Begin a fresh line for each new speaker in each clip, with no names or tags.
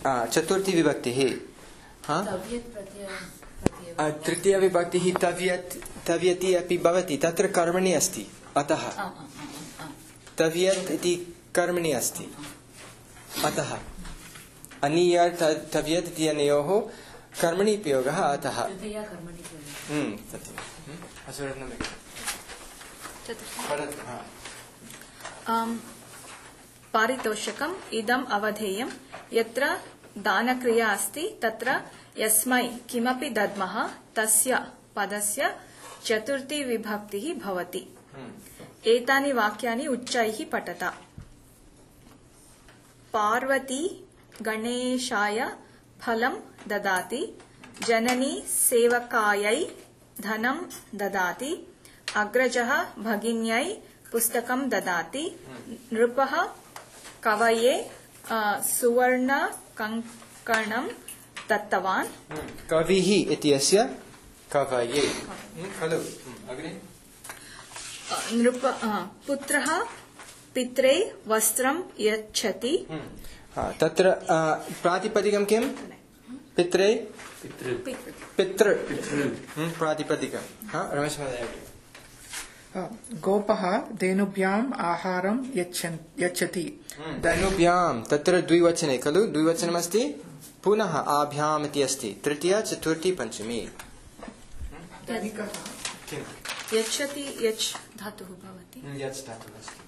चतुर्थी विभक्तिः तृतीया विभक्तिः तव्यति अपि भवति तत्र कर्मणि अस्ति अतः तव्यत् इति कर्मणि अस्ति अतः अनीय तव्यत् इति अनयोः कर्मणि प्रयोगः अतः
पारितोषिकम् इदम् अवधेयं यत्र दानक्रिया अस्ति तत्र यस्मै किमपि दद्मः तस्य पदस्य चतुर्थी विभक्तिः भवति। एतानि वाक्यानि उच्चैः पठता। पार्वती गणेशाय फलं ददाति, जननी सेवकायै धनं ददाति, अग्रजः भगिन्यै पुस्तकं ददाति, नृपः कवये सुवर्ण कंकणं दत्तवान्।
कविः इत्यस्य कवये खलु अग्रे
पुत्रः पित्रे वस्त्रं यच्छति।
तत्र प्रातिपदिकं किं? पित्रे पितृ प्रातिपदिकं रमेश महोदय।
गोपः धेनुभ्याम् आहारं यच्छति।
धेनुभ्यां तत्र द्विवचने खलु द्विवचनमस्ति पुनः आभ्याम् इति अस्ति तृतीया चतुर्थी पञ्चमी।
यच्छति यच् धातुः भवति।
यच् धातुः अस्ति।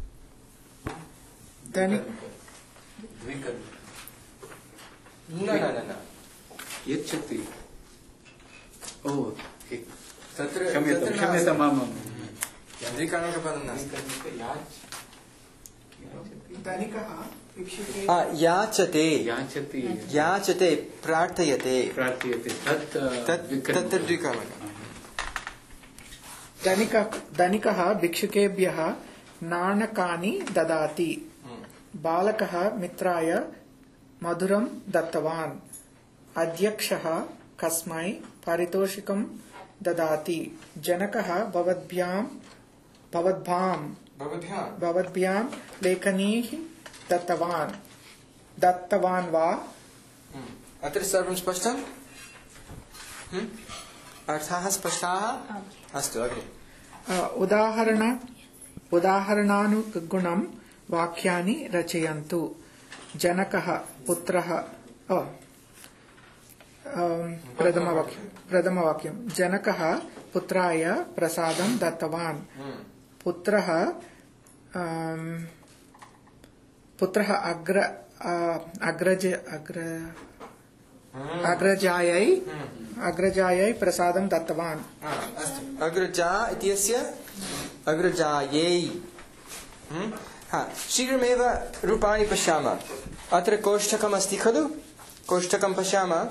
न
यच्छति। ओ
तत्र
क्षम्यतां मां
द्विकारणपदं नास्ति। याचते याचते प्रार्थयते तत्र द्विकारणं।
धनिकः भिक्षुकेभ्यः नाणकानि ददाति। बालकः मित्राय मधुरं दत्तवान्। अध्यक्षः कस्मै पारितोषिकं ददाति। जनकः भवद्भ्यां लेखनीः दत्तवान् वा?
अत्र सर्वं स्पष्टम्? अर्थाः स्पष्टाः? अस्तु अग्रे।
उदाहरणानुगुणं वाक्यानि रचयन्तु। जनकः पुत्रः प्रथमवाक्यं जनकः पुत्राय प्रसादं दत्तवान्। पुत्रः अग्रजायै प्रसादं दत्तवान्।
अग्रजा इत्यस्य अग्रजायै। शीघ्रमेव रूपाणि पश्यामः। अत्र कोष्ठकम् अस्ति खलु कोष्ठकं पश्यामः।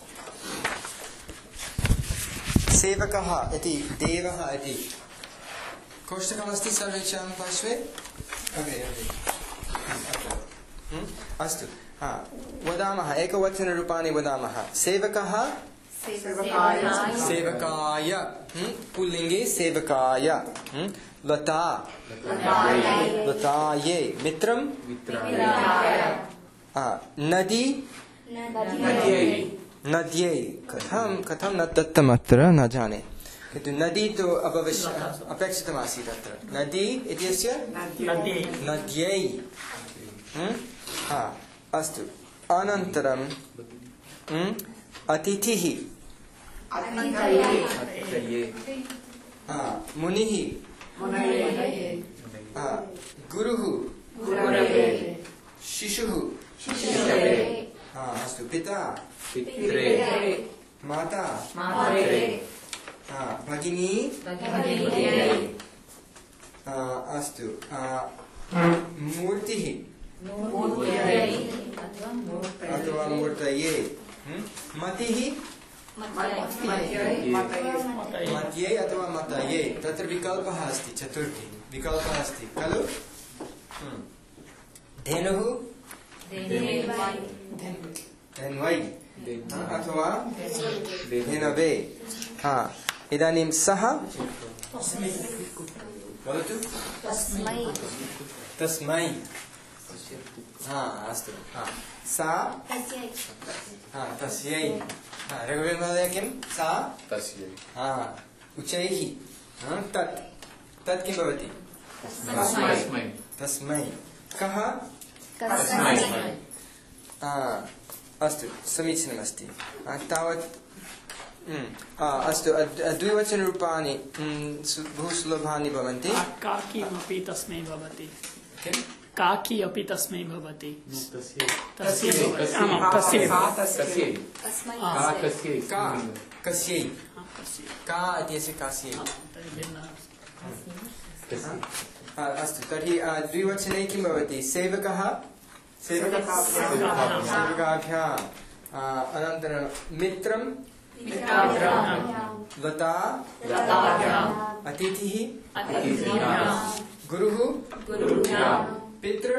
सेवकः इति देवः इति कोष्ठकमस्ति सर्वेषां पार्श्वे। अस्तु वदामः एकवचनरूपाणि वदामः। सेवकः सेवकाय पुल्लिङ्गे सेवकाय। लता लतायै। मित्रं नदी नद्यै। कथं न दत्तम् अत्र न जाने किन्तु नदी तु अपेक्षितमासीत् अत्र। नदी इत्यस्य नद्यै। अस्तु अनन्तरं अतिथिः मुनिः गुरुः शिशुः अस्तु पिता माता भगिनी अस्तु मूर्तिः अथवा मूर्तये। मतिः मत्यै अथवा मतये। तत्र विकल्पः अस्ति चतुर्थी विकल्पः अस्ति खलु। धेनुः धेन्वै अथवा धेनवे। इदानीं सः वदतु तस्मै अस्तु सा तस्यै रघुवीर महोदय किं सा
तस्यै
उच्चैः तत् तत् किं भवति तस्मै कः अस्तु समीचीनमस्ति तावत् अस्तु द्विवचनरूपाणि बहु सुलभानि भवन्ति
काकी अपि तस्मै भवति काकी अपि तस्मै भवति
कस्यै का इत्यस्य कास्यै अस्तु तर्हि द्विवचने किं भवति सेवकः सेवकाभ्याम् अनन्तरं मित्रं लता अतिथिः गुरुः पितृ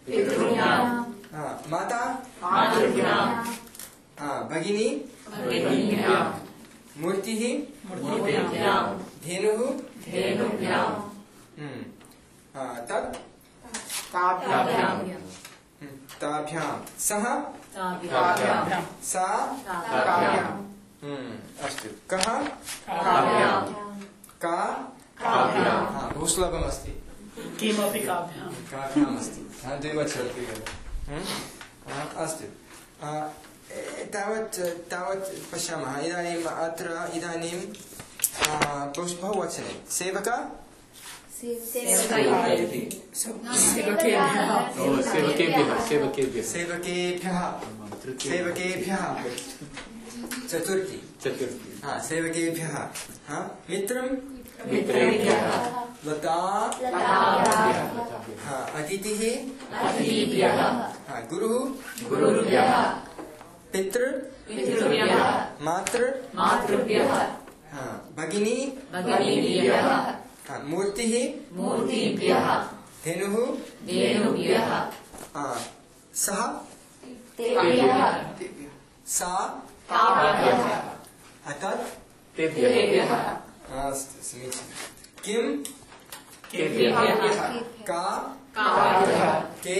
माता भगिनी मूर्तिः धेनुः तत् ताभ्यां सः सा अस्तु कः का बहु सुलभमस्ति
किमपि काभ्याम्
अस्ति द्विवचने अस्तु तावत् पश्यामः इदानीम् अत्र इदानीं बहुवचने सेवका सेवकेभ्यः चतुर्थी सेवकेभ्यः मित्रं लता अतिथिः गुरुः पितृ मातृ भगिनी मूर्तिः धेनुः सः सा अतत् अस्तु समीचीनं किं का के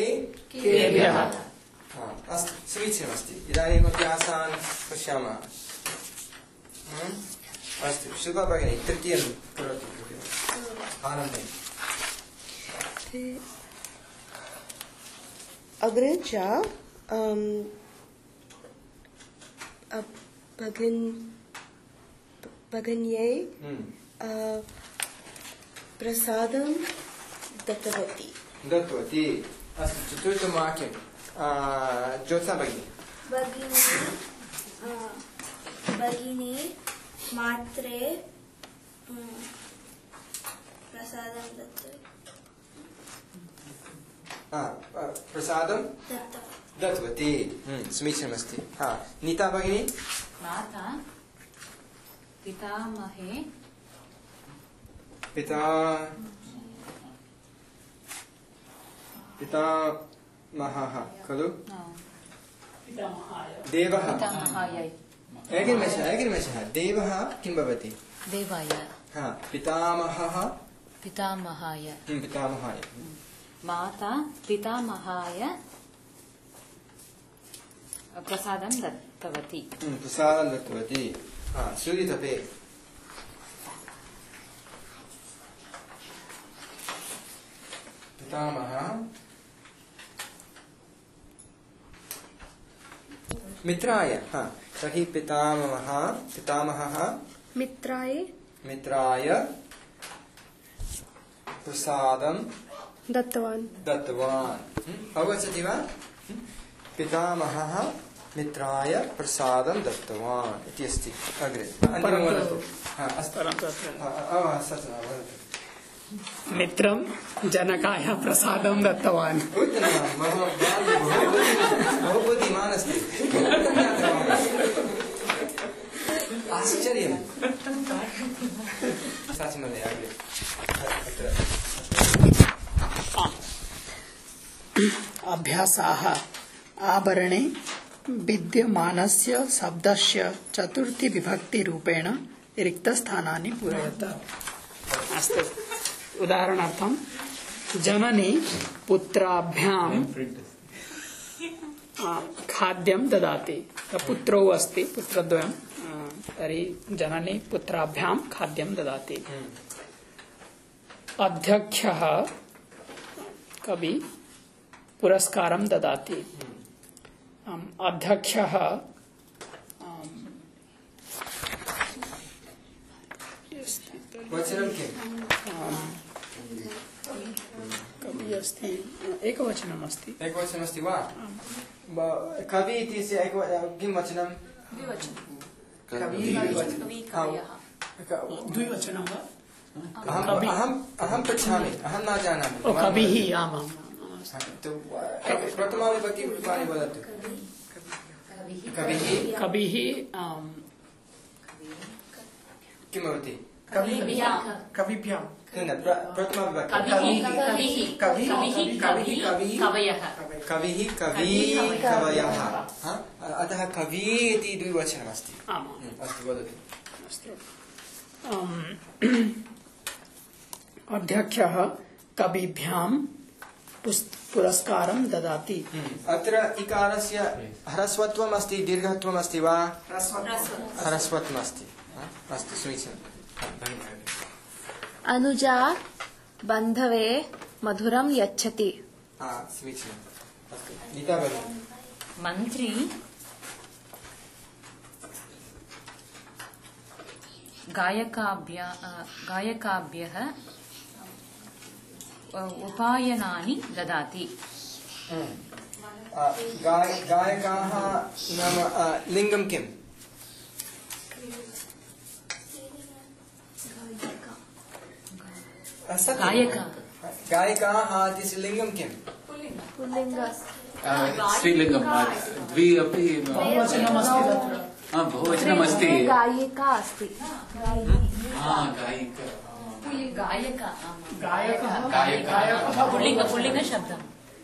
अस्तु समीचीनमस्ति इदानीम् अभ्यासान् पश्यामः अस्तु शुभा भगिनी तृतीयं करोतु आनन्दे
अग्रे च भगिन्यै प्रसादं दत्तवती
अस्तु चतुर्थं वाक्यं ज्योत्सा भगिनी
भगिनी मात्रे प्रसादं
दत्तवती समीचीनमस्ति नीता भगिनी
माता पितामहे
पितामहः खलु देवः एकनिमेषः देवः किं भवति
देवाय
पितामहः
पितामहाय
माता पितामहाय प्रसादं दत्तवती
सूर्यतपे पितामहः मित्राय तर्हि पितामहः मित्राय प्रसादं दत्तवान् अवगच्छति वा पितामहः मित्राय प्रसादं दत्तवान् इति अस्ति अग्रे अन्तिमं वदतु
मित्रं जनकाय प्रसादं दत्तवान्
बहु बुद्धिमान् अस्ति आश्चर्यं
अभ्यासाः आभरणे विद्यमानस्य शब्दस्य चतुर्थी विभक्तिरूपेण रिक्तस्थानानि पूरयत। अस्तु उदाहरणार्थं जननी पुत्राभ्यां खाद्यं ददाति. पुत्रौ अस्ति, पुत्रद्वयं, तर्हि जननी पुत्राभ्यां खाद्यं ददाति. अध्यक्षः कवि पुरस्कारं ददाति. अध्यक्षः
वचनं किम्?
कवि अस्ति, एकवचनम् अस्ति.
एकवचनमस्ति वा? कवि इत्यस्य किं वचनं?
द्विवचनं वा?
अहं पृच्छामि, अहं न जानामि.
कविः. आमाम्.
प्रथमाविभक्ति रूपाणि वदतु. कविः.
कविः
किं भवति?
कविभ्यां.
कवयः.
कवयः. अतः कवि इति द्विवचनमस्ति. अस्तु, वदतु.
अध्यक्षः कविभ्यां पुरस्कारं ददाति.
अत्र इकारस्य ह्रस्वत्वम् अस्ति, दीर्घत्वम् अस्ति वा? ह्रस्वत्वम् अस्ति. अस्तु, समीचीनम्.
अनुजा बन्धवे मधुरं यच्छति.
समीचीनम्. अस्तु, गीता भगिनी.
मन्त्री गायकाभ्यः उपायनानि ददाति.
गायकाः नाम लिङ्गं किम्? गायकाः इत्यस्य लिङ्गं किम्?
स्त्रीलिङ्गं. द्वि अपि बहुवचनमस्ति.
गायिका अस्ति.
पुल्लिङ्गशब्दं.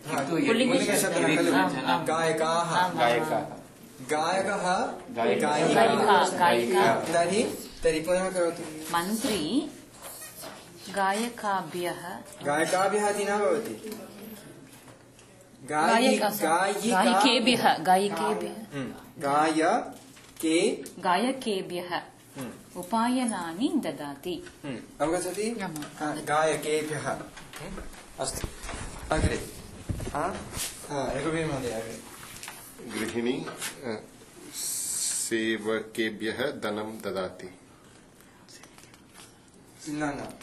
गायकाः. गायकः. तर्हि पुनः करोतु.
मन्त्री गायकाभ्यः
इति न भवति.
गायकेभ्यः उपायनानि ददाति.
अवगच्छति? गायकेभ्यः. अस्तु, अग्रे. महोदय, अग्रे.
गृहिणी सेवकेभ्यः धनं ददाति.
न.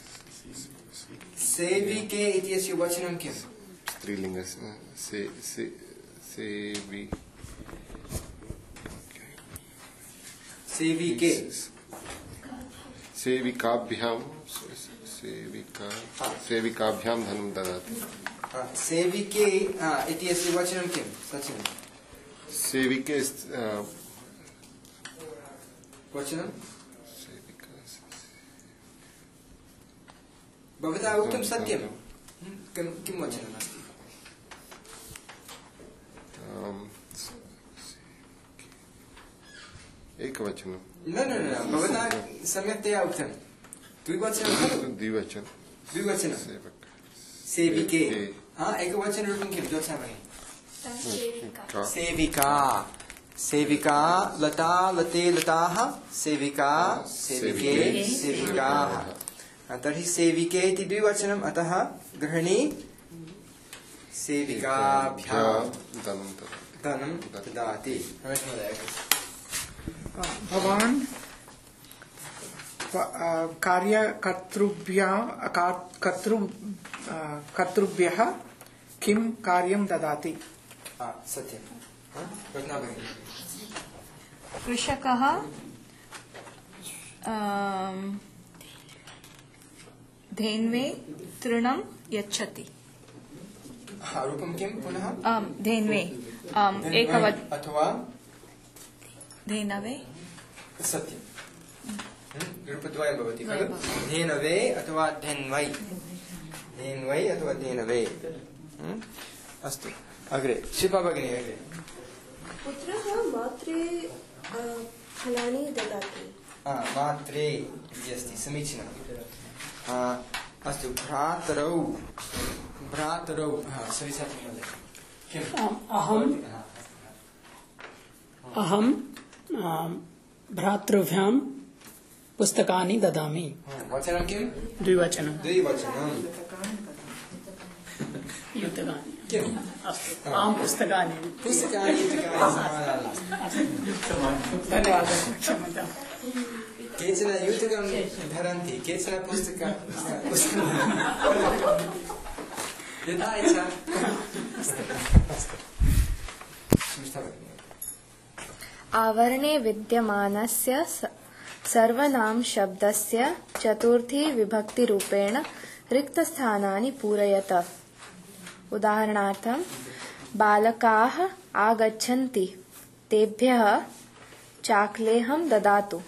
सेविके इत्यस्य वचनं किम्?
स्त्रीलिङ्गस्य.
सेविके.
सेविकाभ्यां धनं ददाति.
सेविके इत्यस्य वचनं किं? सचिन्.
सेविके
वचनं भवता उक्तं सत्यं. किं वचनमस्ति?
एकवचनं.
न, भवता सम्यक्तया उक्तं. द्विवचनं खलु? द्विवचनं. सेविके. एकवचनरूपं किं? ज्योत्स्नामणि. सेविका. सेविका. लता, लते, लताः. सेविका, सेविके, सेविकाः. तर्हि सेविके इति द्विवचनम्. अतः गृहिणी सेविकाभ्यां धनं ददाति.
भवान् कर्तृभ्यः किं कार्यं ददाति?
सत्यं.
कृषकः धेन्वे तृणं यच्छति.
रूपं किं पुनः?
धेन्वे.
अथवा
धेनवे.
सत्यं. रूपद्वयं भवति खलु? धेनवे अथवा धेन्वै. धेन्वै अथवा धेनवे. अस्तु, अग्रे. शिल्पा भगिनी, अग्रे.
पुत्रः मात्रे फलानि ददाति.
मात्रे इति अस्ति. समीचीनम्. अस्तु, भ्रातरौ भ्रातरौ सविस्तारं वदतु किम्
अहं भ्रातृभ्यां पुस्तकानि ददामि
वचनं किं
द्विवचनं युतकानि
किम्
अस्तु अहं पुस्तकानि धन्यवादः क्षम्यताम्
केचन युतकं धरन्ति केचन पुस्तकं यथा इच्छा
आवरणे विद्यमानस्य सर्वनाम शब्दस्य चतुर्थी विभक्तिरूपेण रिक्तस्थानानि पूरयत। उदाहरणार्थं बालकाः आगच्छन्ति तेभ्यः चाकलेहं ददातु।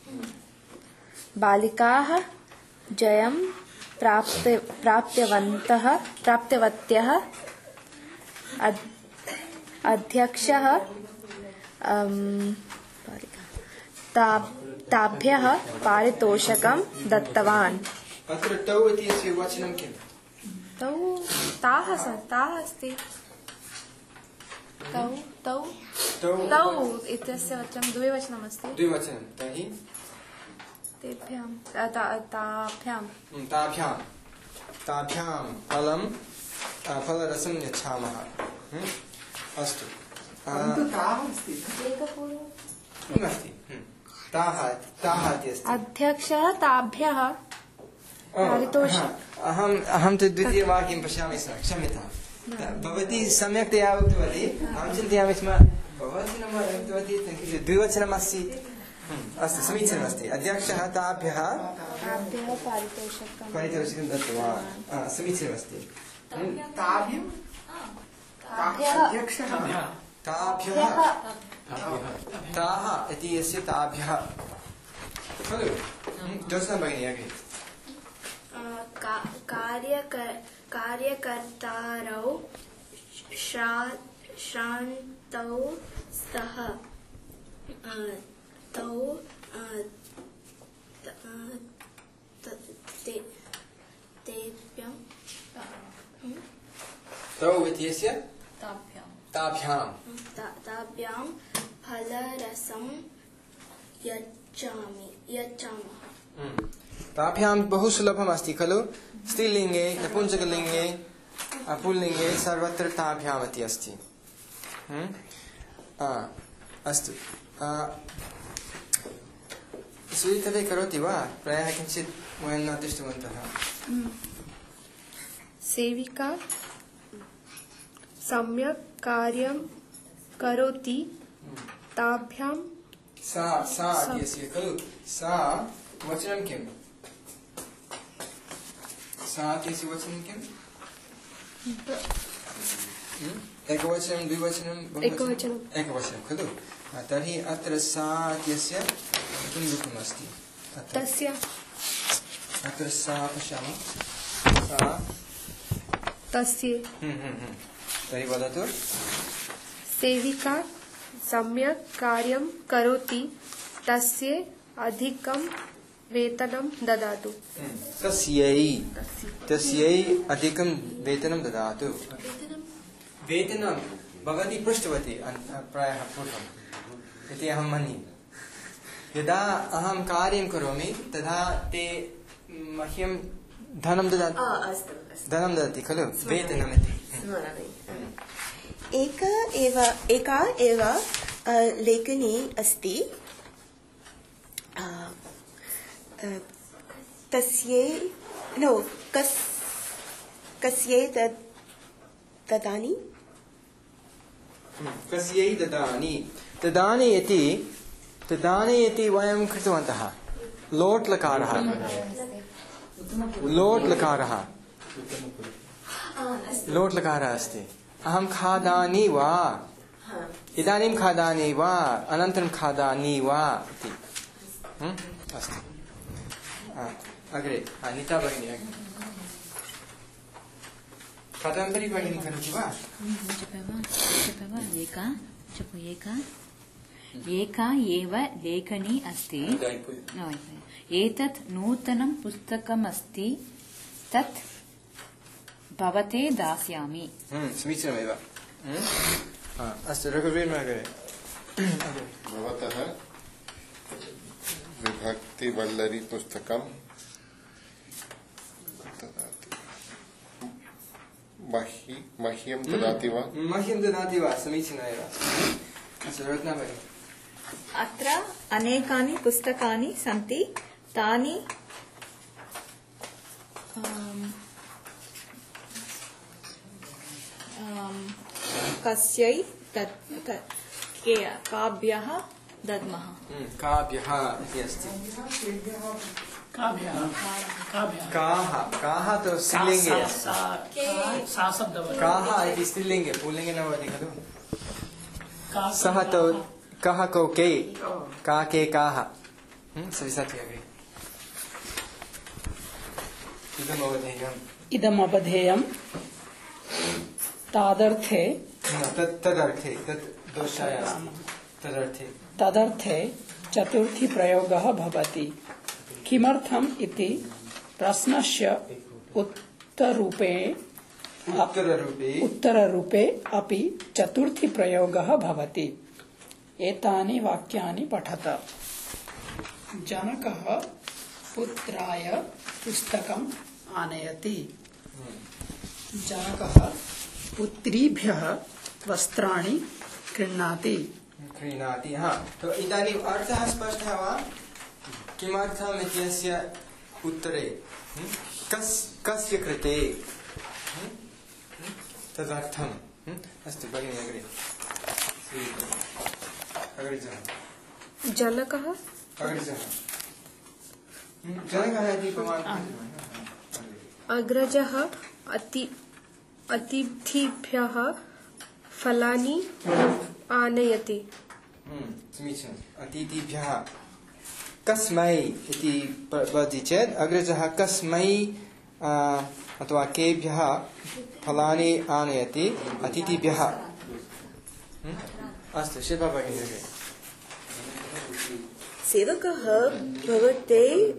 बालिकाः जयं प्राप्तवत्यः अध्यक्षः ताभ्यः पारितोषकं दत्तवान्।
अत्र तौ इत्यस्य वचनं किम्
ताः अस्ति तौ इत्यस्य वचनं द्विवचनमस्ति
द्विवचनं तर्हि
तेभ्यां
ताभ्यां फलरसं यच्छामः। अस्तु किमस्ति ताः इति अस्ति
अध्यक्षः ताभ्यः
अहं तु द्वितीयवाक्यं पश्यामि स्म क्षम्यतां भवती सम्यक्तया उक्तवती अहं चिन्तयामि स्म बहुवचनं उक्तवती द्विवचनमस्ति अस्तु समीचीनमस्ति अध्यक्षः ताभ्यः पारितोषिकं दत्तवान् समीचीनमस्ति ताः इति यस्य ताभ्यः खलु ज्योत्स्ना भगिनी अग्रे
कार्यकर्तारौ श्रान्तौ स्तः
तौ इत्यस्य
ताभ्यां फलरसं यच्छामः।
ताभ्यां बहु सुलभमस्ति खलु स्त्रीलिङ्गे नपुंसकलिङ्गे पुल्लिङ्गे सर्वत्र ताभ्याम् इति अस्ति। अस्तु स्वीकृते करोति वा प्रायः किञ्चित् वयं न दृष्टवन्तः।
सेविका सम्यक् कार्यं करोति ताभ्यां
सा इत्यस्य खलु सा वचनं किम् सा इत्यस्य वचनं किम् एकवचनं द्विवचनं एकवचनं खलु तर्हि अत्र सा इत्यस्य किं रूपमस्ति अत्र सा पश्यामः सा
तस्य
तर्हि वदतु
सेविका सम्यक् कार्यं करोति तस्य अधिकं वेतनं ददातु।
तस्यै अधिकं वेतनं ददातु। वेतनं भवती पृष्टवती प्रायः पूर्वम् इति अहं मन्ये यदा अहं कार्यं करोमि तदा ते मह्यं धनं ददति खलु वेतनमिति।
एका एव लेखनी अस्ति कस्यै ददानि तदानि इति वयं कृतवन्तः लोट् लकारः अस्ति अहं खादानि वा इदानीं खादानि वा अनन्तरं खादानि वा इति अस्तु अग्रे नीता भगिनी कादम्बरी भगिनी करोति वा
एका एव लेखनी अस्ति एतत् नूतनं पुस्तकमस्ति तत् भवते दास्यामि
समीचीनमेव अस्तु रघुवीर महोदय
भवतः विभक्तिवल्लरी पुस्तकं मह्यं ददाति वा?
मह्यं ददाति वा समीचीनमेव अस्तु रत्ना भगिनी
अत्र अनेकानि पुस्तकानि सन्ति तानि कस्यै काभ्यः दद्मः
काभ्यः इति अस्ति काः तु स्त्रीलिङ्गे काः इति स्त्रीलिङ्गे पुल्लिङ्गे न भवति खलु सः तु कः कौ के का के काः सविसति अग्रे
इदमवधेयं तादर्थे
तदर्थे तत् दोषाय अस्ति
तदर्थे चतुर्थी प्रयोगः भवति किमर्थम् इति प्रश्नस्य उत्तररूपे अपि चतुर्थी प्रयोगः भवति एतानि वाक्यानि पठत जनकः पुत्राय पुस्तकम् आनयति जनकः पुत्रीभ्यः वस्त्राणि क्रीणाति
हाँ तो इदानीम् अर्थः स्पष्टः वा किमर्थम् इत्यस्य उत्तरे कस्य कृते तदर्थम् अस्तु भगिनी अग्रे
जनकः
इति
अग्रजः अतिथिभ्यः फलानि आनयति
समीचीनम् अतिथिभ्यः कस्मै इति वदति चेत् अग्रजः कस्मै अथवा केभ्यः फलानि आनयति अतिथिभ्यः अस्तु शिल्पा भगिनी
सेवकः भवते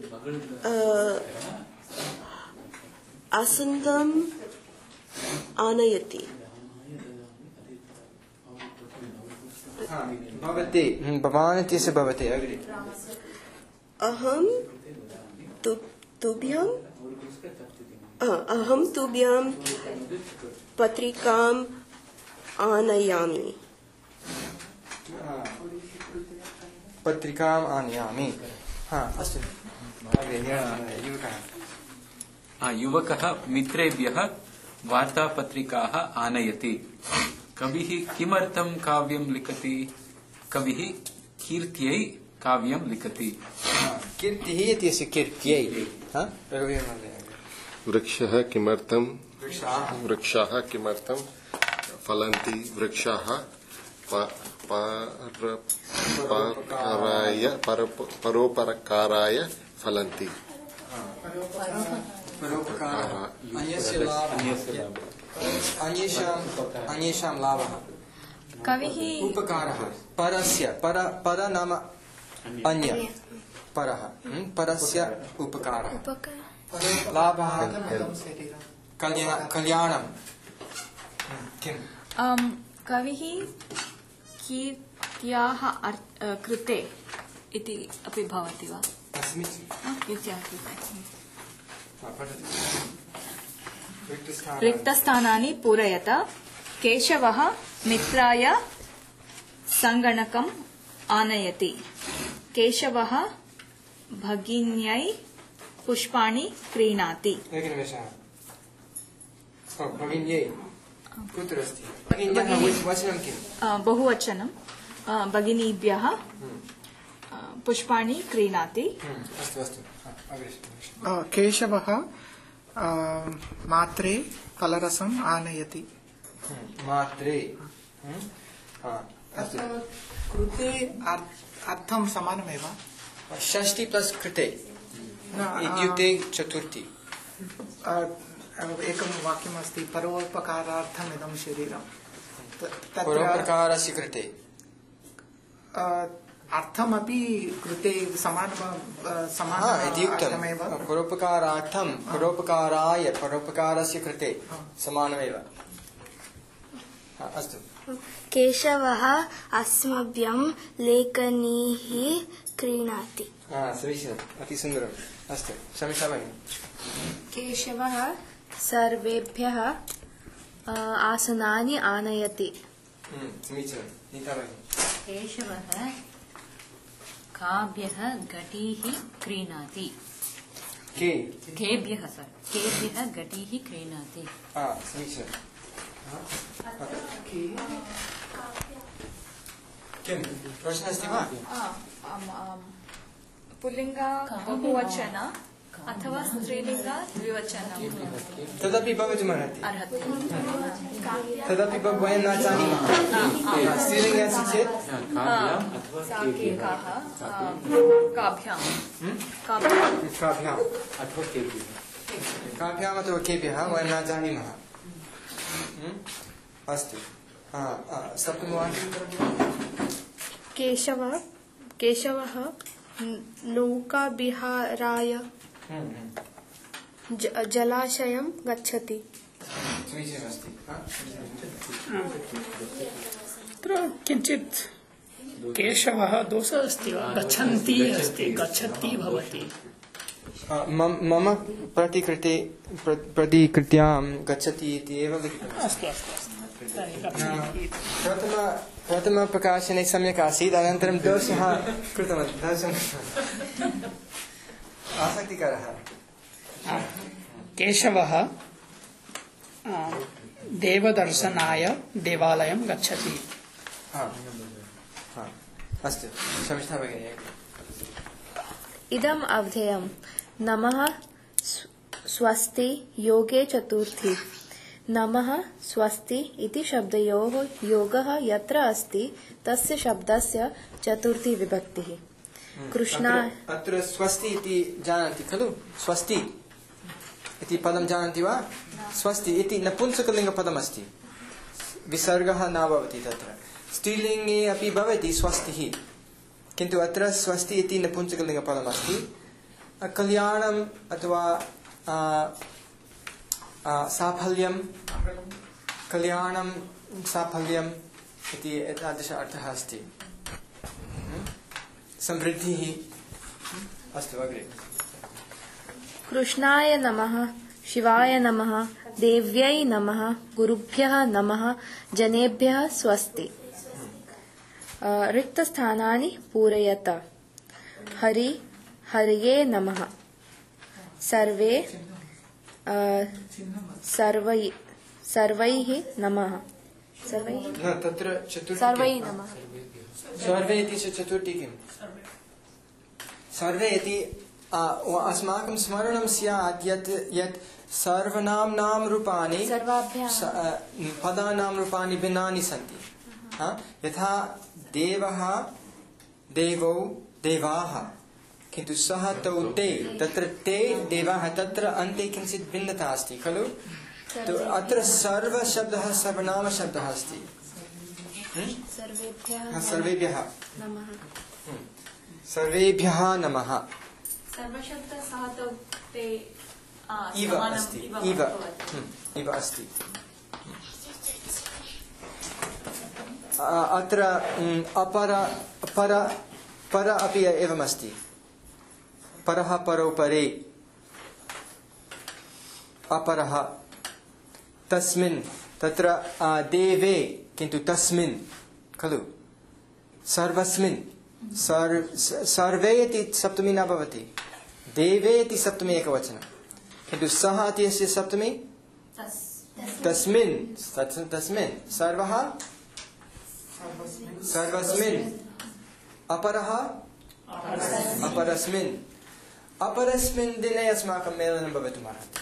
आसन्दम् आनयति
भवते भवान् इत्यस्य भवते अग्रे
अहं तुभ्यं पत्रिकाम् आनयामि
अस्तु
युवकः मित्रेभ्यः वार्तापत्रिकाः आनयति कविः किमर्थं काव्यं लिखति कविः कीर्त्यै काव्यं लिखति
कीर्तिः इत्यस्य कीर्त्यै
वृक्षाः किमर्थं फलन्ति वृक्षाः परोपकाराय फलन्ति
अन्येषां लाभः
कविः
उपकारः परस्य पर नाम अन्य परः परस्य उपकारः लाभः कल्याणं किम्
कविः कीर्त्याः कृते इति अपि भवति वा कीर्त्याः कृते रिक्तस्थानानि पूरयत केशवः मित्राय सङ्गणकम् आनयति केशवः भगिन्यै पुष्पाणि क्रीणाति
एकनिमेषः भगिन्यै कुत्र अस्ति वचनं किं
बहुवचनं भगिनीभ्यः पुष्पाणि क्रीणाति
अस्तु अस्तु
केशवः मात्रे फलरसम् आनयति
मात्रे
कृते अर्थं समानमेव
षष्ठी प्लस कृते इत्युक्ते चतुर्थी
एकं वाक्यमस्ति परोपकारार्थम् इदं शरीरं
परोपकारस्य कृते
अर्थमपि कृते समान
इति उक्तं परोपकारार्थं परोपकाराय परोपकारस्य कृते समानमेव अस्तु
केशवः अस्मभ्यं लेखनीः क्रीणाति
समीचीनम् अतिसुन्दरम् अस्तु समीक्षा भगिनी
केशवः सर्वेभ्यः आसनानि आनयति
समीचीनं नीता भगिनी
केशवः काभ्यः घटीः क्रीणाति केभ्यः घटीः क्रीणाति
समीचीनं किं प्रश्नः अस्ति वा
पुल्लिङ्ग बहुवचन अथवा स्त्रीलिङ्ग द्विवचन
तदपि भवितुमर्हति तदपि वयं न जानीमः स्त्रीलिङ्गे अस्ति चेत् काभ्याम् अथवा केभ्यः वयं न जानीमः अस्तु
केशवः नौकाविहाराय जलाशयं गच्छति
अत्र किञ्चित् केशवः दोषः अस्ति वा गच्छन्ति अस्ति गच्छति भवति
मम प्रतिकृत्यां गच्छति इति एव लिखितम्
अस्तु
प्रथमप्रकाशने सम्यक् आसीत् अनन्तरं दोषः कृतवन्तः आसक्तिकरः
केशवः देवदर्शनाय देवालयं गच्छति
अस्तु शमिष्ठा भगिनी
इदम् अवधेयं नमः स्वस्ति योगे चतुर्थी नमः स्वस्ति इति शब्दयोः योगः यत्र अस्ति तस्य शब्दस्य चतुर्थी विभक्तिः
अत्र स्वस्ति इति जानन्ति खलु स्वस्ति इति पदं जानन्ति वा स्वस्ति इति नपुंसकलिङ्गपदमस्ति विसर्गः न भवति तत्र स्त्रीलिङ्गे अपि भवति स्वस्तिः किन्तु अत्र स्वस्ति इति नपुंसकलिङ्गपदमस्ति कल्याणम् अथवा साफल्यं कल्याणं साफल्यम् इति एतादृश अर्थः अस्ति समृद्धिः अस्तु अग्रे
कृष्णाय नमः शिवाय नमः देव्यै नमः गुरुभ्यः नमः जनेभ्यः स्वस्ति रिक्तस्थानानि पूरयत हरये नमः सर्वैः नमः
तत्र
सर्वैः नमः
सर्वे इति चतुर्थी किं सर्वे इति अस्माकं स्मरणं स्यात् यत् सर्वनाम्नां रूपाणि पदानां रूपाणि भिन्नानि सन्ति यथा देवः देवौ देवाः किन्तु सः तौ ते तत्र ते देवाः तत्र अन्ते किञ्चित् भिन्नता अस्ति खलु तो अत्र सर्वशब्दः सर्वनामशब्दः अस्ति सर्वेभ्यः नमः इव अस्ति अत्र पर अपि एवमस्ति परः परो परे अपरः तस्मिन् तत्र देवे किन्तु तस्मिन् खलु सर्वस्मिन् सर्वे इति सप्तमी न भवति देवे इति सप्तमी एकवचनं किन्तु सः इति अस्य सप्तमी तस्मिन् सर्वः सर्वस्मिन् अपरः अपरस्मिन् दिने अस्माकं मेलनं भवितुमर्हति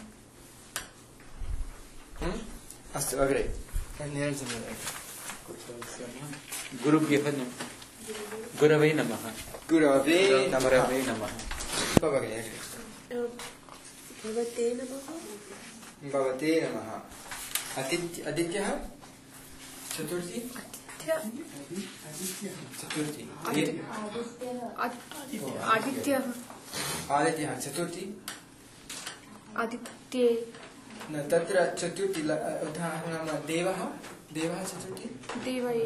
अस्तु अग्रे
गुरुभ्यः गुरवे नमः
भवते नमः आदित्यः चतुर्थी चतुर्थी
आदित्यः
आदित्यः चतुर्थी
आदित्ये
न तत्र चतुर्थी उदाहरणं देवः देवः चतुर्थी
देवाय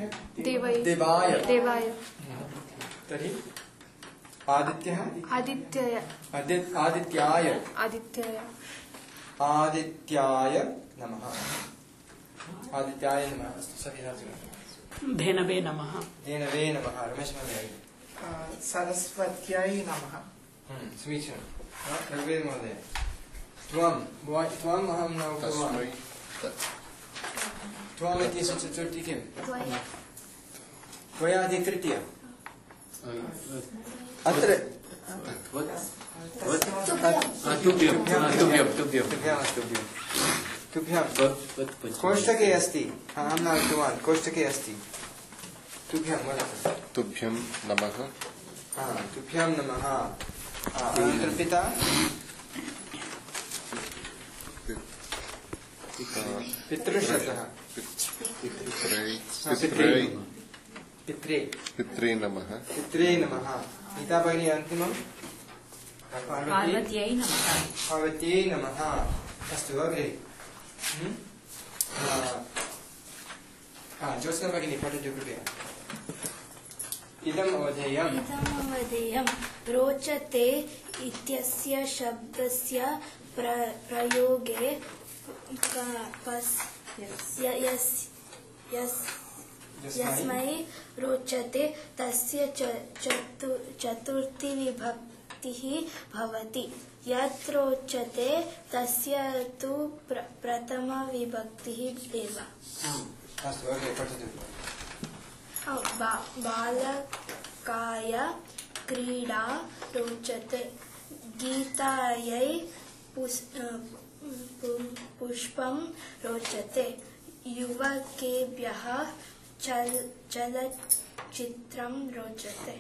देवाय तर्हि आदित्यः
आदित्याय
आदित्याय आदित्याय नमः आदित्याय नमः सभी
धेनवे नमः
धेनवे नमः रमेश महोदय
सरस्वत्यै नमः
समीचीनं ऋग्वेद महोदय त्वम् अहं न उक्तवान् त्वम् इत्यस्य चतुर्थी किं त्वया अधिकृत्य अत्र तुभ्यं कोष्टके अस्ति अहं न उक्तवान् कोष्टके अस्ति तुभ्यं वदतु
तुभ्यं नमः
तुभ्यं नमः अनन्तरं पिता पितृशब्दः
पित्रे नमः
पित्रे नमः पिता भगिनी अन्तिमं
पार्वत्यै नमः
पार्वत्यै नमः अस्तु अग्रे ज्योत्स्ना भगिनी पठतु कृपया इदम् अवधेयम्
रोचते इत्यस्य शब्दस्य प्रयोगे यस्मै रोचते तस्य चतुर्थी विभक्तिः भवति यत् रोचते तस्य तु प्रथमा विभक्तिः एव बालकाय क्रीडा रोचते गीतायै पुष्पं रोचते युवकेभ्यः चलच्चित्रं रोचते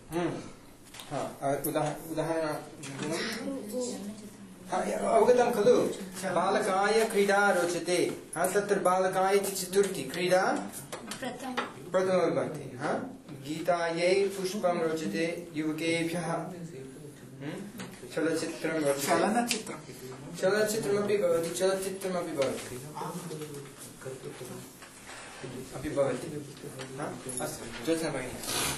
अवगतं खलु बालकाय क्रीडा रोचते तत्र बालकाय चतुर्थी क्रीडा प्रथमविभक्ति गीतायै पुष्पं रोचते युवकेभ्यः चलच्चित्रं रोचते चलच्चित्रमपि भवति चलच्चित्रमपि भवति अपि भवति अस्तु ज्योत्स्ना भगिनी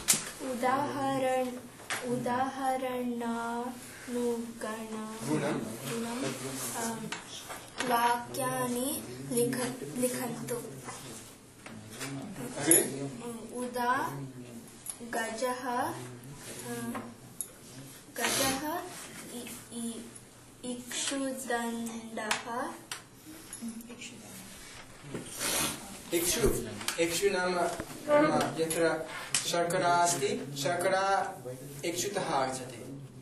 उदाहरणानुगुणं वाक्यानि लिखन्तु उदा गजः इक्षुदण्डः इक्षु नाम यत्र शर्करा अस्ति शर्करा इक्षुतः आगच्छति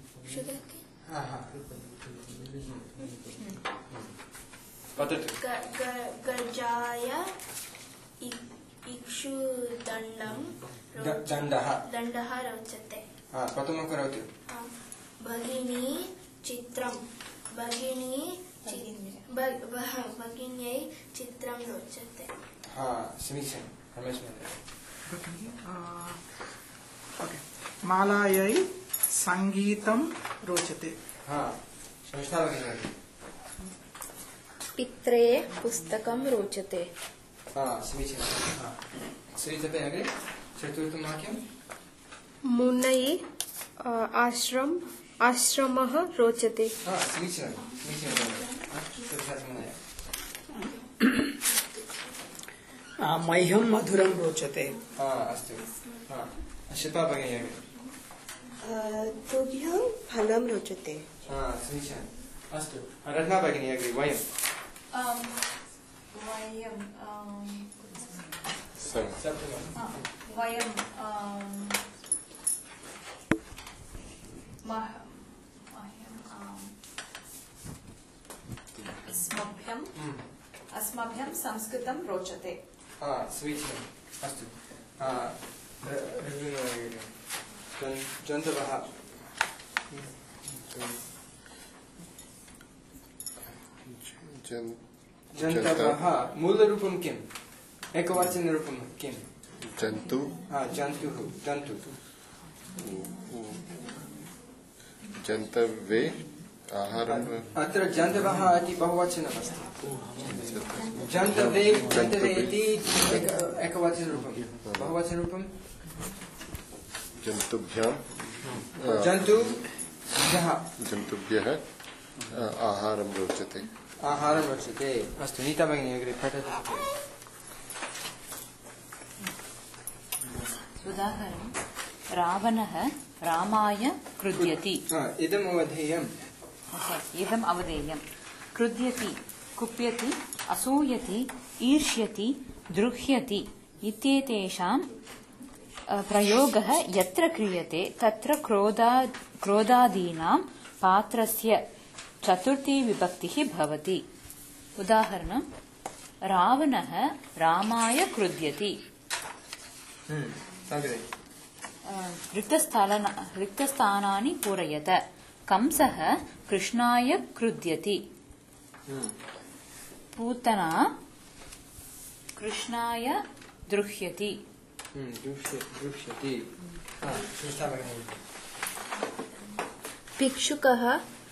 गजाय दण्डः रोचते
प्रथमं करोतु
भगिनी चित्रं भगिन्यै चित्रं रोचते
समीचीनं रमेश
मालायै सङ्गीतं रोचते
पित्रे पुस्तकं रोचते
समीचीनं श्रीजपे अग्रे चतुर्थं वाक्यं
मुनये आश्रमः रोचते
समीचीनं
मह्यं मधुरं रोचते
अस्तु शिल्पा भगिनी
तुभ्यं फलं रोचते
समीचीनम् अस्तु रत्ना भगिनी अग्रे वयं
अस्मभ्यं संस्कृतं रोचते
समीचीनम् अस्तु जन्तवः जन्तवः मूलरूपं किम् एकवचनरूपं किम्
जन्तु जन्तवे आहारम्
अत्र जन्तवः इति बहुवचनमस्ति जन्तवे इति एकवचनरूपं बहुवचनरूपं
जन्तुभ्यः आहारं रोचते
अस्तु नीता भगिनी अग्रे पठतु
उदाहरणं रावणः रामाय क्रुध्यति
इदम्
अवधेयं क्रुध्यति कुप्यति असूयति ईर्ष्यति द्रुह्यति इत्येतेषां प्रयोगः यत्र क्रियते तत्र क्रोधादीनां पात्रस्य चतुर्थी विभक्तिः भवति उदाहरणं रावणः रामाय क्रुध्यति रिक्तस्थानानि पूरयत कंसः कृष्णाय क्रुध्यति पूतना कृष्णाय द्रुह्यति
भिक्षुकः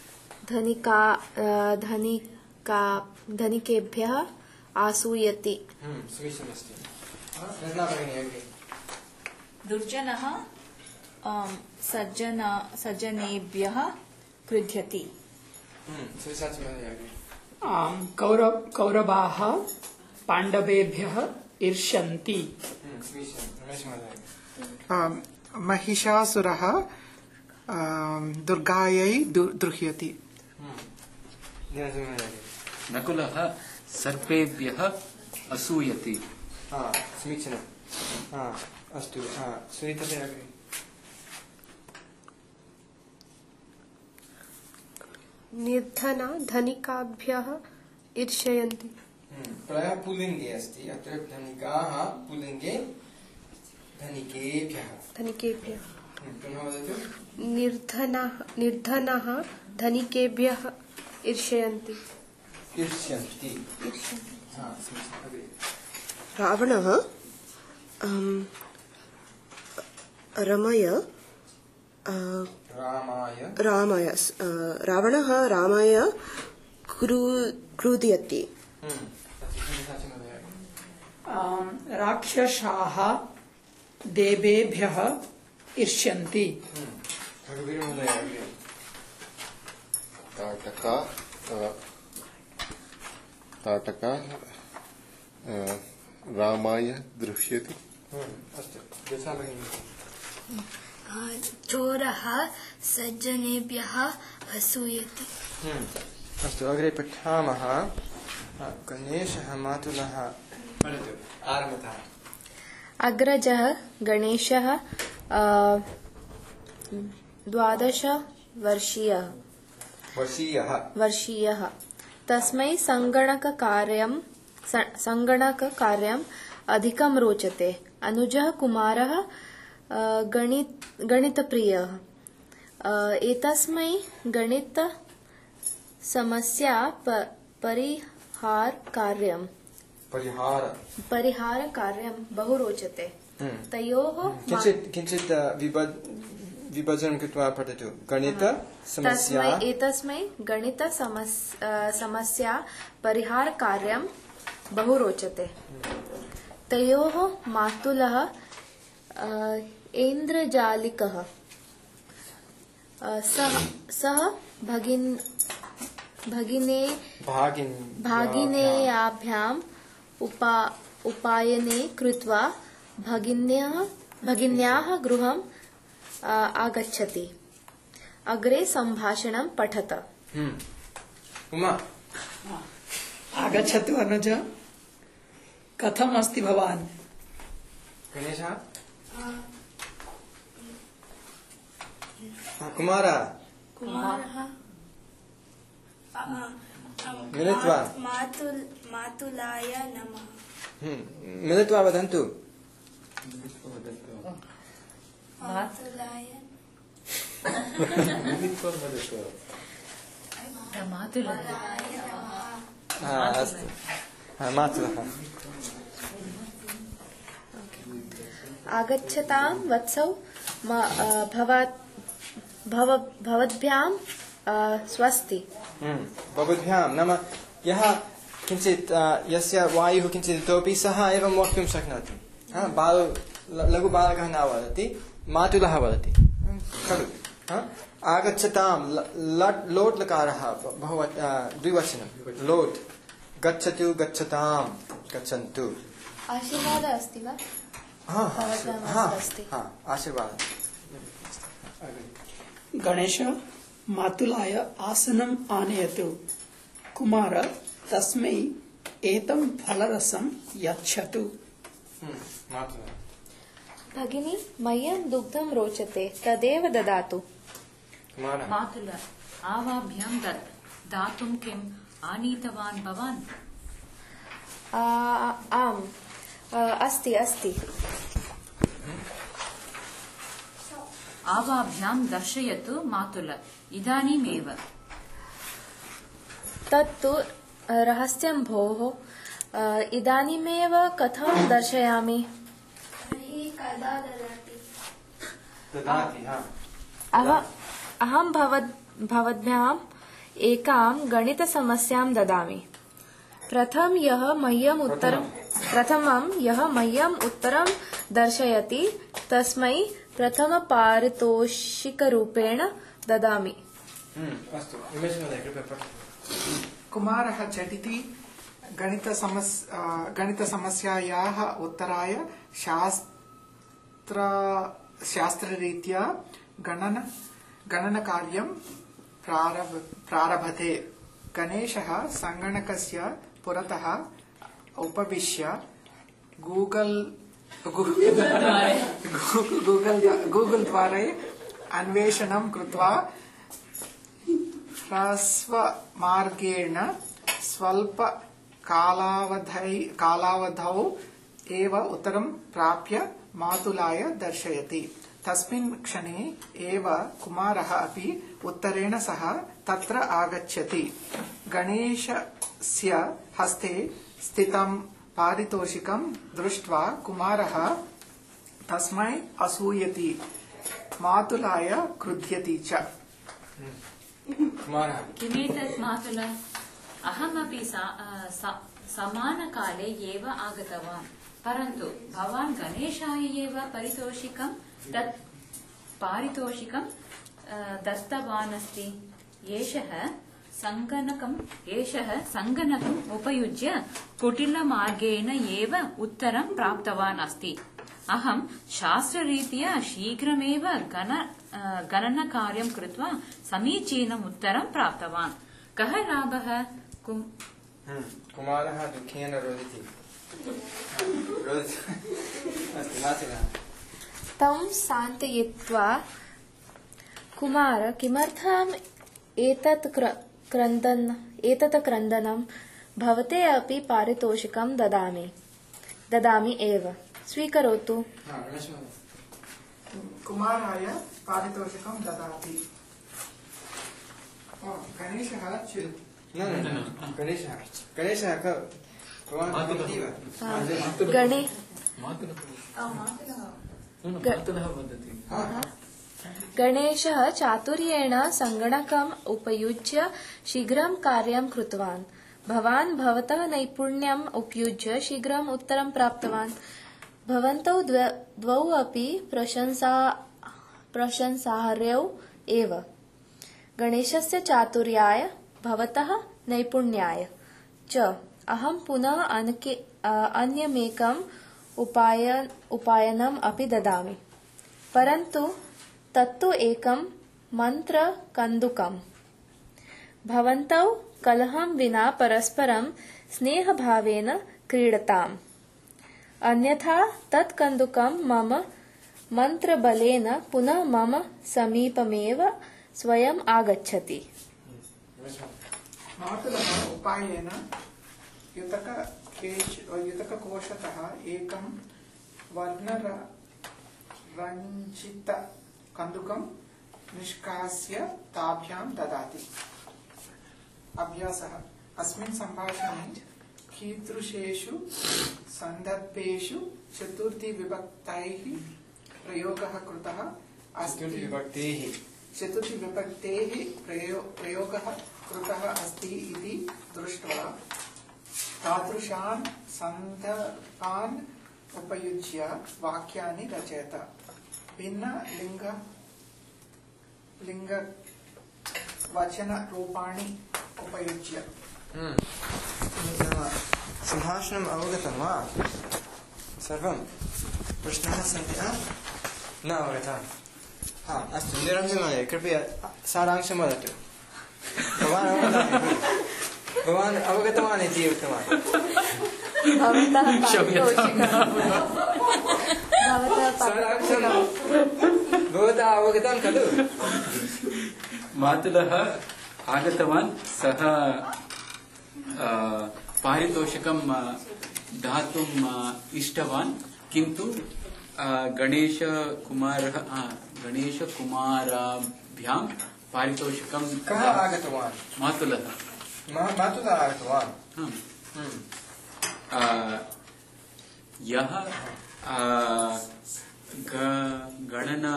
धनिकेभ्यः आसूयति
दुर्जनः सज्जनेभ्यः क्रुध्यति
कौरवाः पाण्डवेभ्यः ईर्ष्यन्ति
महिषासुरः दुर्गायै द्रुह्यति
नकुलः सर्पेभ्यः असूयति
समीचीनम् अस्तु सुनीता अग्रे
निर्धना धनिकाभ्यः ईर्ष्यन्ति
प्रायः पुल्लिङ्गे अस्ति अत्र धनिकाः पुल्लिङ्गे धनिकेभ्यः पुनः वदतु
निर्धनाः धनिकेभ्यः ईर्ष्यन्ति
रावणः रावणः रामाय क्रुध्यति
राक्षसाः देवेभ्यः ईर्ष्यन्ति
ताटका रामाय दृश्यति
चोरः सज्जनेभ्यः असूयति
अस्तु अग्रे पठामः गणेशः मातुलः आरम्भतः
अग्रजः गणेशः 12 वर्षीयः तस्मै सङ्गणककार्यम् अधिकं रोचते अनुजः कुमारः गणितप्रियः एतस्मै गणितसमस्या परिहारकार्यं बहु रोचते तयोः
किञ्चित् विभजनं कृत्वा पठतु गणितसमस्या
एतस्मै गणितसमस्या परिहारकार्यं बहु रोचते तयोः मातुलः ऐन्द्रजालिकः सः भागिनेयाभ्याम् उपायने कृत्वा भगिन्याः गृहम् आगच्छति अग्रे सम्भाषणं पठत
उमा
आगच्छतु अनुज कथम् अस्ति भवान्
गणेशः कुमारः मिलित्वा
मातुलाय नमः
मिलित्वा वदन्तु
मातुलाय
अस्तु मातुलः
आगच्छतां वत्सौ भवद्भ्यां स्वस्ति।
भवद्भ्यां नाम यः किञ्चित् यस्य वायुः किञ्चित् इतोपि सः एवं वक्तुं शक्नोति। लघुबालकः न वदति, मातुलः वदति खलु। आगच्छतां लोट् लकारः द्विवचनं लोट्, गच्छतु गच्छतां गच्छन्तु।
आशीर्वादः अस्ति वा?
आशीर्वादः।
गणेश मातुलाय आसनम् आनयतु। कुमार तस्मै एतं फलरसं यच्छतु।
भगिनी मह्यं दुग्धं रोचते तदेव ददातु।
मातुल आवाभ्यां दातुं किम् आनीतवान् भवान्?
आम् अस्ति अस्ति।
आवाभ्यां दर्शयतु मातुल इदानीमेव।
तत्तु रहस्यं भोः, इदानीमेव कथं दर्शयामि? कदा ददाति? अहं भवद्भ्याम् एकां गणितसमस्यां ददामि। प्रथमं यः मह्यम् उत्तरं दर्शयति तस्मै प्रथमपारितोषिकरूपेण ददामि।
कुमारः झटिति गणितसमस्यायाः उत्तराय शास्त्ररीत्या गणनकार्यं प्रारभते। गणेशः सङ्गणकस्य पुरतः उपविश्य गूगल द्वारे अन्वेषणं कृत्वा ह्रस्वमार्गेण स्वल्प कालावधौ एव उत्तरं प्राप्य मातुलाय दर्शयति। तस्मिन् क्षणे एव कुमारः अपि उत्तरेण सह तत्र आगच्छति। गणेशस्य हस्ते स्थितं पारितोषिकं दृष्ट्वा कुमारः तस्मै असूयति, मातुलाय क्रुध्यति च।
किमेतत् मातुल? अहमपि समानकाले एव आगतवान्, परन्तु भवान् गणेशाय एव पारितोषिकं दत्तवान् अस्ति। एषः सङ्गणकम् उपयुज्य कुटिलमार्गेण एव उत्तरं प्राप्तवान् अस्ति। अहं शास्त्ररीत्या शीघ्रमेव गणनकार्यं कृत्वा समीचीनम् उत्तरं प्राप्तवान्। कः लाभः?
कुमारः दुःखेन रोदिति।
तं सान्त्वयित्वा कुमार किमर्थम् एतत् क्रन्दनं? भवते अपि पारितोषिकं ददामि एव, स्वीकरोतु।
कुमाराय पारितोषिकं ददाति। गणेशः
गणेशः चातुर्येण सङ्गणकम् उपयुज्य शीघ्रं कार्यं कृतवान्। भवान् भवतः नैपुण्यम् उपयुज्य शीघ्रम् उत्तरं प्राप्तवान्। भवन्तौ द्वौ अपि प्रशंसार्हौ एव, गणेशस्य चातुर्याय भवतः नैपुण्याय च। अहं पुनः अन्यमेकम् उपायनम् अपि ददामि, परन्तु तत्तु एकं मन्त्रकन्दुकम्। भवन्तौ कलहं विना परस्परं स्नेहभावेन क्रीडताम्, अन्यथा तत् कन्दुकं मम मन्त्रबलेन पुनः मम समीपमेव स्वयम् आगच्छति।
मातुलः उपायेन युतककोशतः एकं वर्णरञ्जितकन्दुकं निष्कास्य ताभ्यां ददाति। अभ्यासः। अस्मिन् सम्भाषणे कीदृशेषु सन्दर्भेषु चतुर्थीविभक्तैः प्रयोगः कृतः अस्ति? चतुर्थीविभक्तेः प्रयोगः कृतः अस्ति इति दृष्ट्वा तादृशान् सन्दर्भान् उपयुज्य वाक्यानि रचयत। भिन्न लिंग वचन रूपाणि उपयुज्य।
सम्भाषणम् अवगतं वा? सर्वं प्रश्नाः सन्ति? न अवगताः? अस्तु, निरञ्जनमहोदय कृपया सारांशं वदतु। भवान् अवगतवान् इति उक्तवान्। भवतः अवगतं खलु?
मातुलः आगतवान्, सः पारितोषिकं दातुम् इष्टवान्, किन्तु गणेशकुमाराभ्यां पारितोषिकं
कः आगतवान्?
मातुलः।
मातुलः आगतवान्।
यः गणना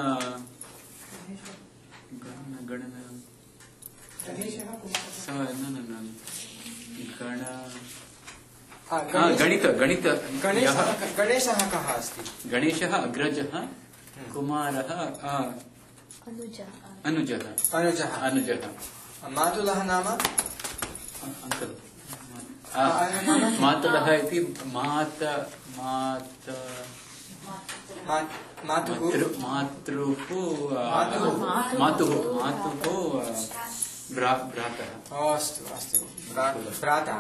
गणित
गणेशः कः अस्ति?
गणेशः अग्रजः, कुमारः अनुजः।
मातुलः नाम
मातुलः इति मातुः भ्रातः।
अस्तु अस्तु, भ्राता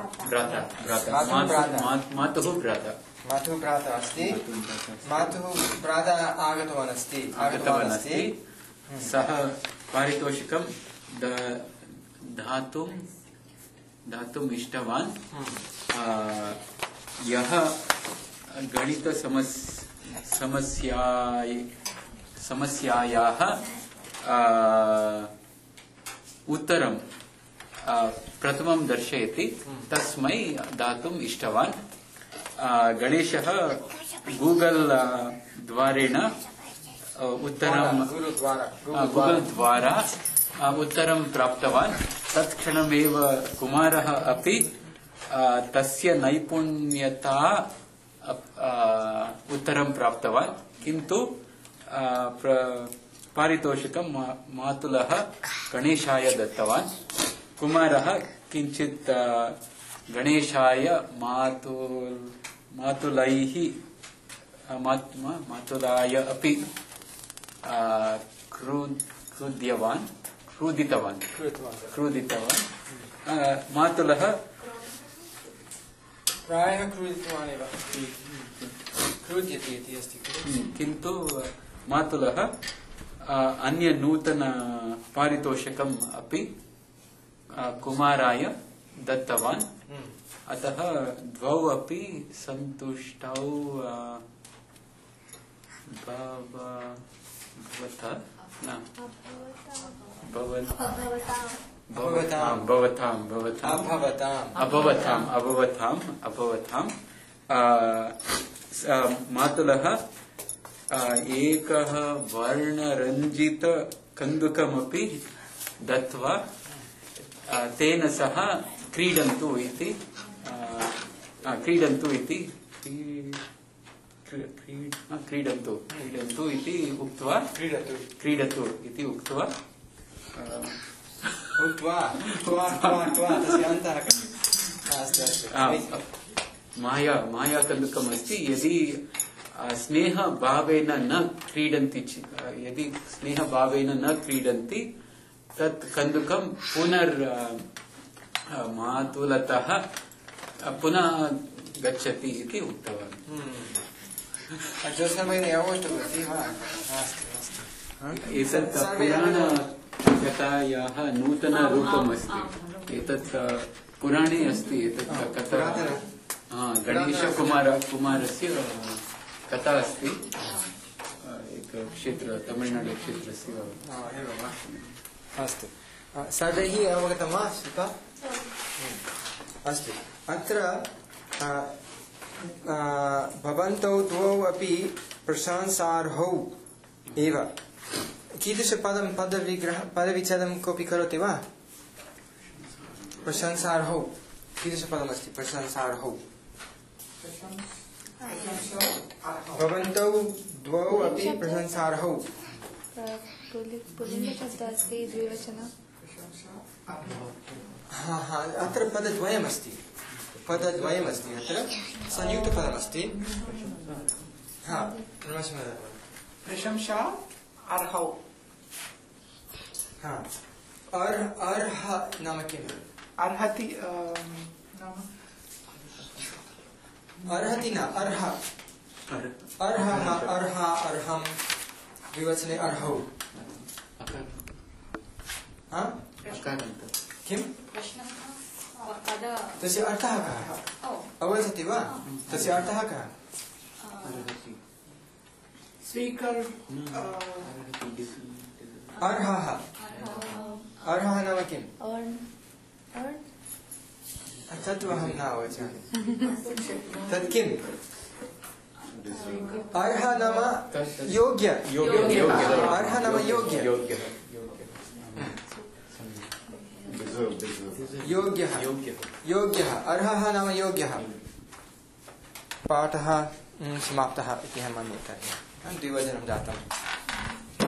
मातुः भ्राता अस्ति। मातुः
भ्राता आगतवान् अस्ति।
सः पारितोषिकं दातुम् इष्टवान्। यः गणितसमस्यायाः उत्तरं प्रथमं दर्शयति, तस्मै दातुम् इष्टवान्। गणेशः गूगल द्वारेण गूगल द्वारा उत्तरं प्राप्तवान्। तत्क्षणमेव कुमारः अपि तस्य नैपुण्यता उत्तरं प्राप्तवान्, किन्तु पारितोषिकं मातुलः गणेशाय दत्तवान्। कुमारः किञ्चित् गणेशाय मातुलाय अपि क्रुदितवान्। मातुलः
प्रायः क्रुदितवान् एव, क्रुद्यते इति अस्ति,
किन्तु मातुलः अन्य नूतन पारितोषिकम् अपि कुमाराय दत्तवान्। अतः द्वौ अपि सन्तुष्टौ अभवताम्। मातुलः एकः वर्णरञ्जित कन्दुकमपि दत्वा तेन सह क्रीडन्तु इति उक्त्वा माया कन्दुकम् अस्ति। यदि स्नेहभावेन न क्रीडन्ति तत् कन्दुकं मातुलतः पुनः गच्छति इति उक्तवान्। एतत् पुराणकथायाः नूतनरूपमस्ति। एतत् पुराणे अस्ति। एतत् कथा गणेशकुमारस्य कथा अस्ति। एक क्षेत्र, तमिळ्नाडु क्षेत्रस्य।
अस्तु, सर्वैः अवगतं वा? अस्तु, अत्र भवन्तौ द्वौ अपि प्रशंसार्हौ एव। कीदृशपदं पदविच्छेदं कोऽपि करोति वा? प्रशंसार्हौ कीदृशपदमस्ति? प्रशंसार्हौ भवन्तौ द्वौ अपि प्रशंसार्हौ।
पुल्लिङ्गशब्दः अस्ति द्विवचनं।
अत्र पदद्वयमस्ति अत्र संयुक्तपदमस्ति।
प्रशंसा अर्हौ।
अर्ह नाम किम्?
अर्हति नाम
अर्हति न अर्ह अर्हः अर्हं द्विवचने अर्हौ। किम्? तस्य अर्थः कः? अवगच्छति वा? तस्य अर्थः कः? अर्हः अर्हः नाम किम्? तत्तु अहं न अवगच्छामि। तत् किम्? अर्ह नाम योग्य। अर्ह नाम योग्य। योग्यः अर्हः नाम योग्यः। पाठः समाप्तः इति अहं मन्ये। द्विवचनं जातम्।